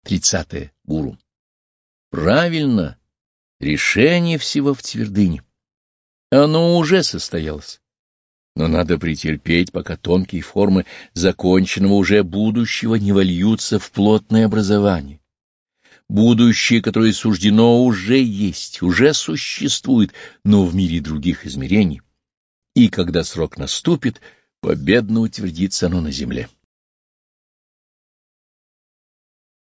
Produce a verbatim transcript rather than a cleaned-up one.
тридцатое. Гуру. Правильно, решение всего в твердыне. Оно уже состоялось. Но надо претерпеть, пока тонкие формы законченного уже будущего не вольются в плотное образование. Будущее, которое суждено, уже есть, уже существует, но в мире других измерений. И когда срок наступит, победно утвердится оно на земле.